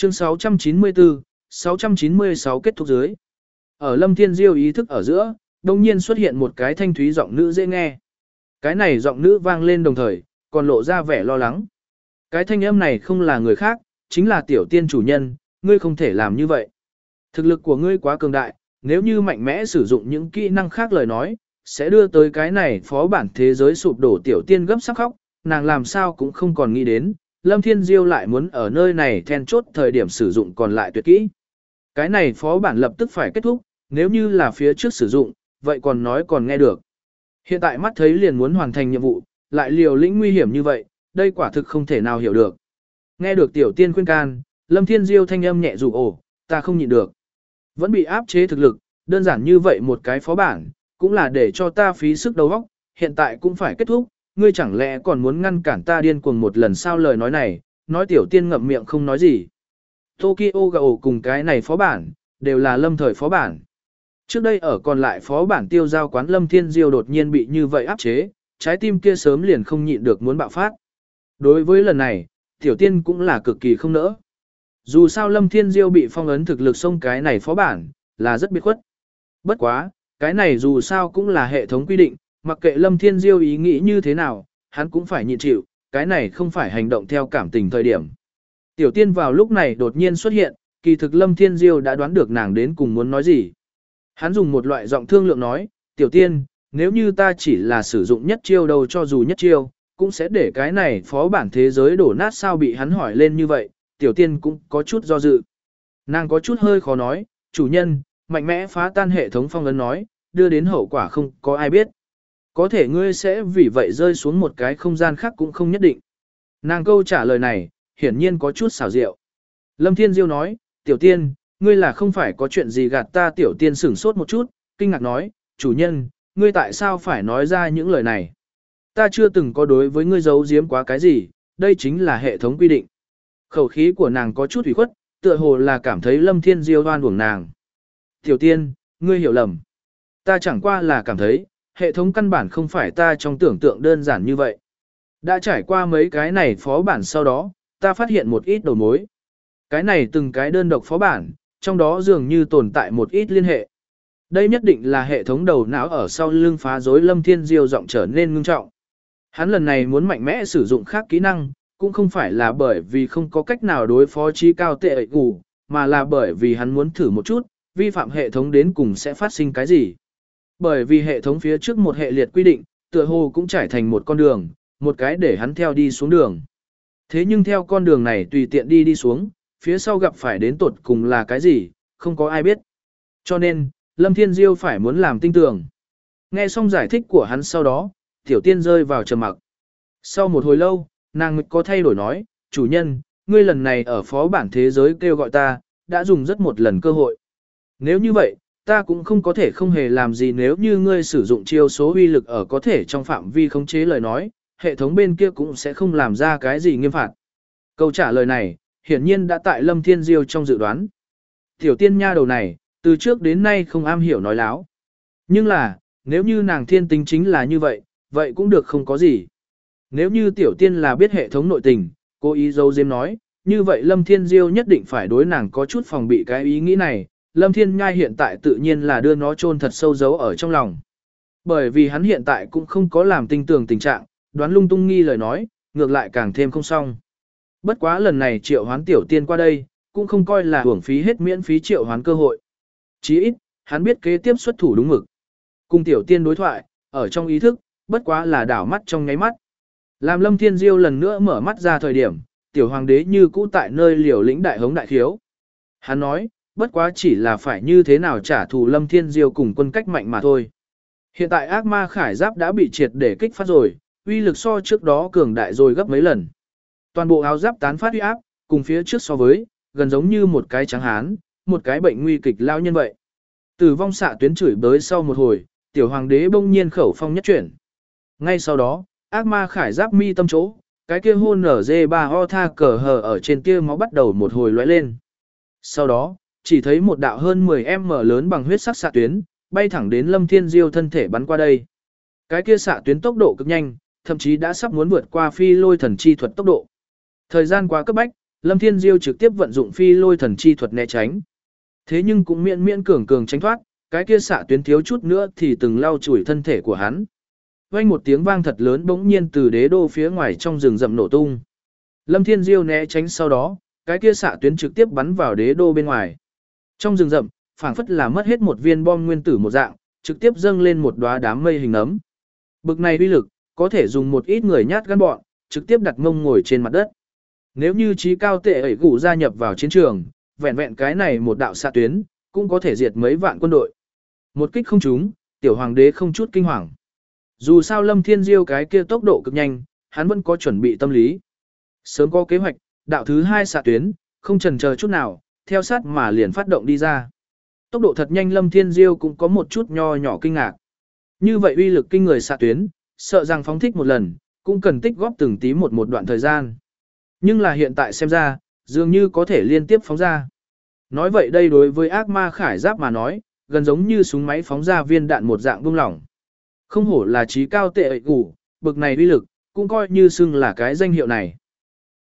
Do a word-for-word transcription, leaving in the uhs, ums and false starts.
Chương sáu trăm chín mươi tư, sáu trăm chín mươi sáu kết thúc dưới. Ở Lâm Thiên Diêu ý thức ở giữa, đồng nhiên xuất hiện một cái thanh thúy giọng nữ dễ nghe. Cái này giọng nữ vang lên đồng thời, còn lộ ra vẻ lo lắng. Cái thanh âm này không là người khác, chính là tiểu tiên chủ nhân, ngươi không thể làm như vậy. Thực lực của ngươi quá cường đại, nếu như mạnh mẽ sử dụng những kỹ năng khác lời nói, sẽ đưa tới cái này phó bản thế giới sụp đổ. Tiểu tiên gấp sắc khóc, nàng làm sao cũng không còn nghĩ đến, Lâm Thiên Diêu lại muốn ở nơi này then chốt thời điểm sử dụng còn lại tuyệt kỹ. Cái này phó bản lập tức phải kết thúc, nếu như là phía trước sử dụng, vậy còn nói còn nghe được. Hiện tại mắt thấy liền muốn hoàn thành nhiệm vụ, lại liều lĩnh nguy hiểm như vậy, đây quả thực không thể nào hiểu được. Nghe được tiểu tiên khuyên can, Lâm Thiên Diêu thanh âm nhẹ dụ ổ, ta không nhịn được. Vẫn bị áp chế thực lực, đơn giản như vậy một cái phó bản, cũng là để cho ta phí sức đầu óc, hiện tại cũng phải kết thúc, ngươi chẳng lẽ còn muốn ngăn cản ta điên cuồng một lần sao? Lời nói này, nói tiểu tiên ngậm miệng không nói gì. Tokyo Gao cùng cái này phó bản, đều là lâm thời phó bản. Trước đây ở còn lại phó bản tiêu giao quán Lâm Thiên Diêu đột nhiên bị như vậy áp chế, trái tim kia sớm liền không nhịn được muốn bạo phát. Đối với lần này, tiểu tiên cũng là cực kỳ không nỡ. Dù sao Lâm Thiên Diêu bị phong ấn thực lực xông cái này phó bản, là rất biệt khuất. Bất quá, cái này dù sao cũng là hệ thống quy định, mặc kệ Lâm Thiên Diêu ý nghĩ như thế nào, hắn cũng phải nhịn chịu, cái này không phải hành động theo cảm tình thời điểm. Tiểu tiên vào lúc này đột nhiên xuất hiện, kỳ thực Lâm Thiên Diêu đã đoán được nàng đến cùng muốn nói gì. Hắn dùng một loại giọng thương lượng nói, tiểu tiên, nếu như ta chỉ là sử dụng nhất chiêu đâu, cho dù nhất chiêu, cũng sẽ để cái này phó bản thế giới đổ nát sao? Bị hắn hỏi lên như vậy, tiểu tiên cũng có chút do dự. Nàng có chút hơi khó nói, chủ nhân, mạnh mẽ phá tan hệ thống phong ấn nói, đưa đến hậu quả không có ai biết. Có thể ngươi sẽ vì vậy rơi xuống một cái không gian khác cũng không nhất định. Nàng câu trả lời này, hiển nhiên có chút xảo diệu. Lâm Thiên Diêu nói, tiểu tiên, ngươi là không phải có chuyện gì gạt ta? Tiểu tiên sửng sốt một chút, kinh ngạc nói, chủ nhân, ngươi tại sao phải nói ra những lời này? Ta chưa từng có đối với ngươi giấu giếm quá cái gì, đây chính là hệ thống quy định. Khẩu khí của nàng có chút ủy khuất, tựa hồ là cảm thấy Lâm Thiên Diêu oan uổng nàng. Tiểu tiên, ngươi hiểu lầm. Ta chẳng qua là cảm thấy, hệ thống căn bản không phải ta trong tưởng tượng đơn giản như vậy. Đã trải qua mấy cái này phó bản sau đó, ta phát hiện một ít đầu mối. Cái này từng cái đơn độc phó bản, trong đó dường như tồn tại một ít liên hệ. Đây nhất định là hệ thống đầu não ở sau lưng phá rối. Lâm Thiên Diêu giọng trở nên ngưng trọng. Hắn lần này muốn mạnh mẽ sử dụng khác kỹ năng, cũng không phải là bởi vì không có cách nào đối phó trí cao tệ ệ gù, mà là bởi vì hắn muốn thử một chút, vi phạm hệ thống đến cùng sẽ phát sinh cái gì. Bởi vì hệ thống phía trước một hệ liệt quy định, tựa hồ cũng trải thành một con đường, một cái để hắn theo đi xuống đường. Thế nhưng theo con đường này tùy tiện đi đi xuống, phía sau gặp phải đến tột cùng là cái gì, không có ai biết. Cho nên, Lâm Thiên Diêu phải muốn làm tinh tường. Nghe xong giải thích của hắn sau đó, tiểu tiên rơi vào trầm mặc. Sau một hồi lâu, nàng có thay đổi nói, chủ nhân, ngươi lần này ở phó bản thế giới kêu gọi ta, đã dùng rất một lần cơ hội. Nếu như vậy, ta cũng không có thể không hề làm gì. Nếu như ngươi sử dụng chiêu số uy lực ở có thể trong phạm vi khống chế lời nói, hệ thống bên kia cũng sẽ không làm ra cái gì nghiêm phạt. Câu trả lời này, hiển nhiên đã tại Lâm Thiên Diêu trong dự đoán. Tiểu tiên nha đầu này, từ trước đến nay không am hiểu nói láo. Nhưng là, nếu như nàng thiên tính chính là như vậy, vậy cũng được không có gì. Nếu như tiểu tiên là biết hệ thống nội tình, cố ý giấu giếm nói, như vậy Lâm Thiên Diêu nhất định phải đối nàng có chút phòng bị cái ý nghĩ này. Lâm Thiên Nhai hiện tại tự nhiên là đưa nó chôn thật sâu giấu ở trong lòng. Bởi vì hắn hiện tại cũng không có làm tinh tường tình trạng, đoán lung tung nghi lời nói, ngược lại càng thêm không xong. Bất quá lần này triệu hoán tiểu tiên qua đây, cũng không coi là hưởng phí hết miễn phí triệu hoán cơ hội. Chí ít, hắn biết kế tiếp xuất thủ đúng mực. Cùng tiểu tiên đối thoại, ở trong ý thức, bất quá là đảo mắt trong nháy mắt. Làm Lâm Thiên Diêu lần nữa mở mắt ra thời điểm, tiểu hoàng đế như cũ tại nơi liều lĩnh đại hống đại khiếu. Hắn nói, bất quá chỉ là phải như thế nào trả thù Lâm Thiên Diêu cùng quân cách mạnh mà thôi. Hiện tại ác ma khải giáp đã bị triệt để kích phát rồi, uy lực so trước đó cường đại rồi gấp mấy lần. Toàn bộ áo giáp tán phát uy áp, cùng phía trước so với, gần giống như một cái trắng hán, một cái bệnh nguy kịch lao nhân vậy. Tử vong xạ tuyến chửi bới sau một hồi, tiểu hoàng đế bỗng nhiên khẩu phong nhất chuyển. Ngay sau đó, ác ma khải giáp mi tâm chỗ, cái kia hôn nở dê ba o tha cờ hờ ở trên kia máu bắt đầu một hồi lóe lên. Sau đó, chỉ thấy một đạo hơn mười em em lớn bằng huyết sắc xạ tuyến, bay thẳng đến Lâm Thiên Diêu thân thể bắn qua đây. Cái kia xạ tuyến tốc độ cực nhanh, thậm chí đã sắp muốn vượt qua phi lôi thần chi thuật tốc độ. Thời gian quá cấp bách, Lâm Thiên Diêu trực tiếp vận dụng phi lôi thần chi thuật né tránh. Thế nhưng cũng miễn miễn cường cường tránh thoát, cái kia xạ tuyến thiếu chút nữa thì từng lau chùi thân thể của hắn. Vang một tiếng vang thật lớn bỗng nhiên từ đế đô phía ngoài trong rừng rậm nổ tung. Lâm Thiên Diêu né tránh sau đó, cái kia xạ tuyến trực tiếp bắn vào đế đô bên ngoài. Trong rừng rậm, phảng phất là mất hết một viên bom nguyên tử một dạng, trực tiếp dâng lên một đóa đám mây hình nấm. Bực này uy lực, có thể dùng một ít người nhát gan bọn, trực tiếp đặt mông ngồi trên mặt đất. Nếu như trí cao tệ ẩy gủ gia nhập vào chiến trường, vẹn vẹn cái này một đạo xạ tuyến, cũng có thể diệt mấy vạn quân đội. Một kích không trúng, tiểu hoàng đế không chút kinh hoàng. Dù sao Lâm Thiên Diêu cái kia tốc độ cực nhanh, hắn vẫn có chuẩn bị tâm lý. Sớm có kế hoạch, đạo thứ hai xạ tuyến, không chần chờ chút nào, theo sát mà liền phát động đi ra. Tốc độ thật nhanh Lâm Thiên Diêu cũng có một chút nho nhỏ kinh ngạc. Như vậy uy lực kinh người xạ tuyến, sợ rằng phóng thích một lần, cũng cần tích góp từng tí một một đoạn thời gian. Nhưng là hiện tại xem ra, dường như có thể liên tiếp phóng ra. Nói vậy đây đối với ác ma khải giáp mà nói, gần giống như súng máy phóng ra viên đạn một dạng buông lỏng. Không hổ là trí cao tệ ẩy gủ, bực này uy lực, cũng coi như xưng là cái danh hiệu này.